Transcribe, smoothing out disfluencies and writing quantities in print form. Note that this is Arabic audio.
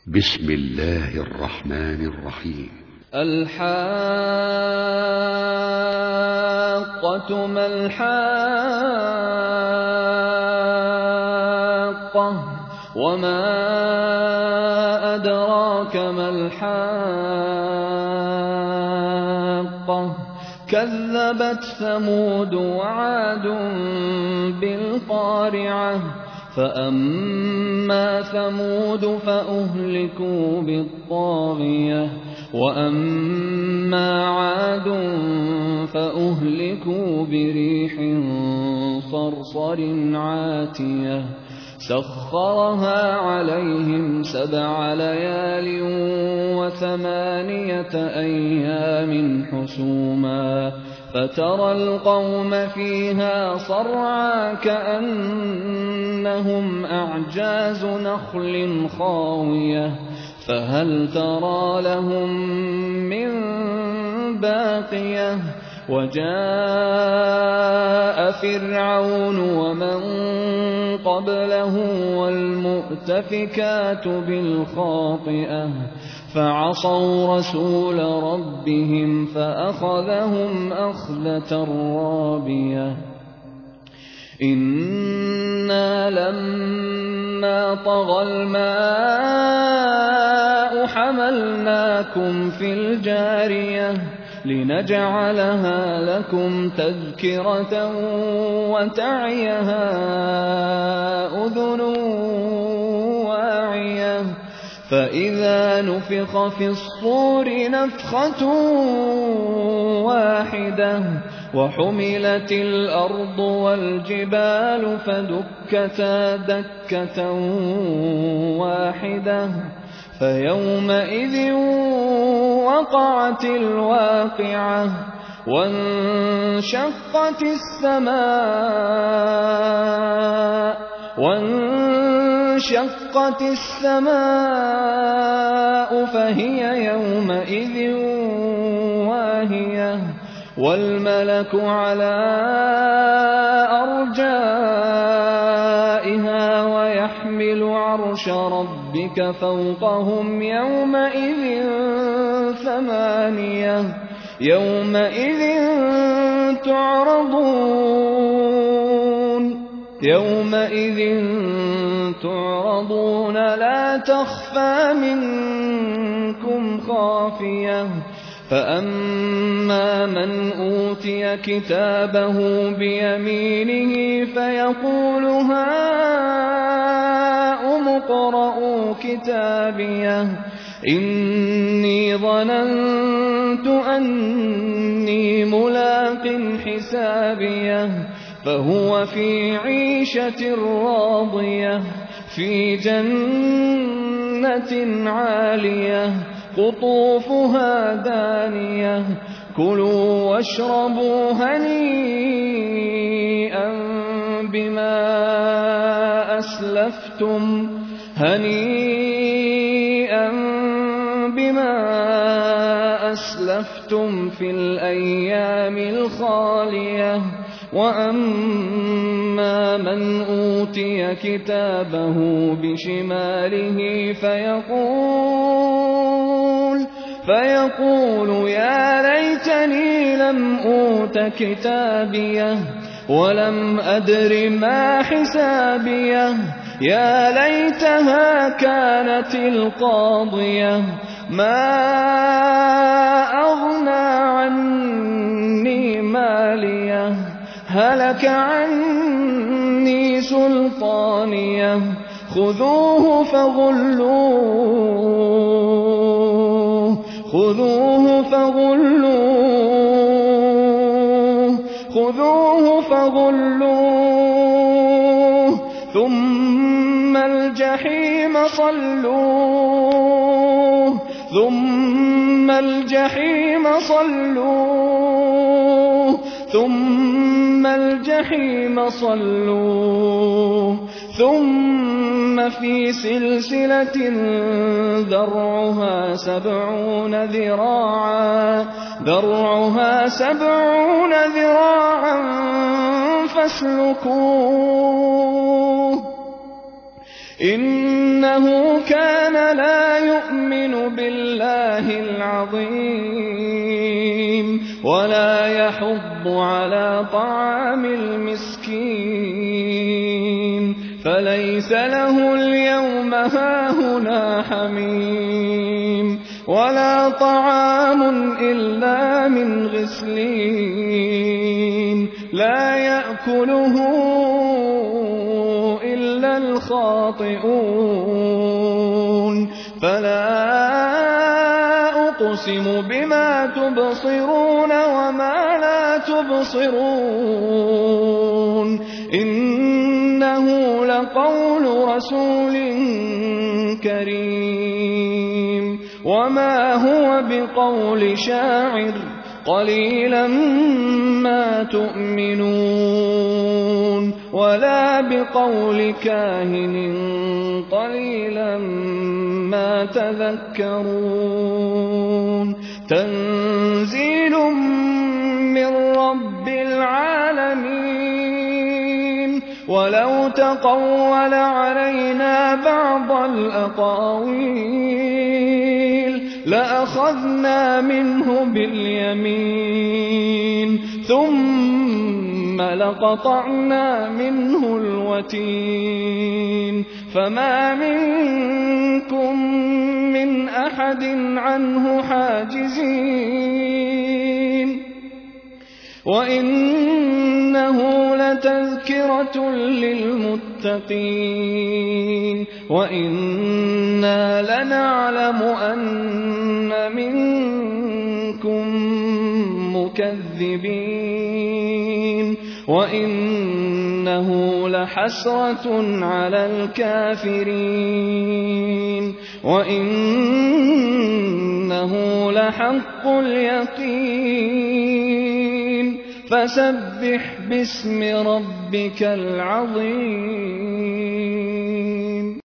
بسم الله الرحمن الرحيم. الحاقة ما الحاقة وما أدراك ما الحاقة كذبت ثمود وعاد بالقارعة فأما ثمود فأهلكوا بالطاغية وأما عاد فأهلكوا بريح صرصر عاتية سخرها عليهم 7 ليال و8 أيام حسوما فترى القوم فيها صرعى كأنهم أعجاز نخل خاوية فهل ترى لهم من باقية وجاء فرعون ومن قبله والمؤتفكات بالخاطئة فعصوا رسول ربهم فأخذهم أخذة رابية إنا لما طغى الماء حملناكم في الجارية لنجعلها لكم تذكرة وتعيها أذن واعية فإذا نفخ في الصور نفخة واحدة وحملت الأرض والجبال فدكتا دكة واحدة فيومئذ وقعت الواقعة وانشقت السماء فهي يومئذ واهية والملك على أرجائها ويحمل عرش ربك فوقهم يومئذ 8 يومئذ تعرضون لا تخفى منكم خافية فأما من أوتي كتابه بيمينه فيقول هاؤم اقرءوا كتابيه إني ظننت أني ملاق حسابيه فهو في عيشة راضية في جنة عالية قطوفها دانية كلوا واشربوا هنيئا بما أسلفتم في الأيام الخالية وأما من أوتي كتابه بشماله فيقول يا ليتني لم أوت كتابيه ولم أدر ما حسابيه يا ليتها كانت القاضية ما أغنى عني ماليه هلك عني سلطانيه خذوه فغلوه ثم الجحيم صلوه ثم في سلسلة ذرعها 70 ذراعا فاسلكوه إنه كان لا يؤمن بالله العظيم ولا يحض على طعام المسكين فليس له اليوم هاهنا حميم ولا طعام إلا من غسلين لا يأكله إلا الخاطئون فلا أقسم بما تبصرون وما لا تبصرون إنه لقول رسول كريم وما هو بقول شاعر قليلا ما تؤمنون ولا بقول كاهن قليلا ما تذكرون تنزيل من رب العالمين ولو تقول علينا بعض الأقاويل لأخذنا منه باليمين ثم لقطعنا منه الوتين فما منكم من أحد عنه حاجزين وإنه لتذكرة للمتقين وإنا لنعلم أن منكم مكذبين وإنه لحسرة على الكافرين وإنه لحق اليقين فسبح باسم ربك العظيم.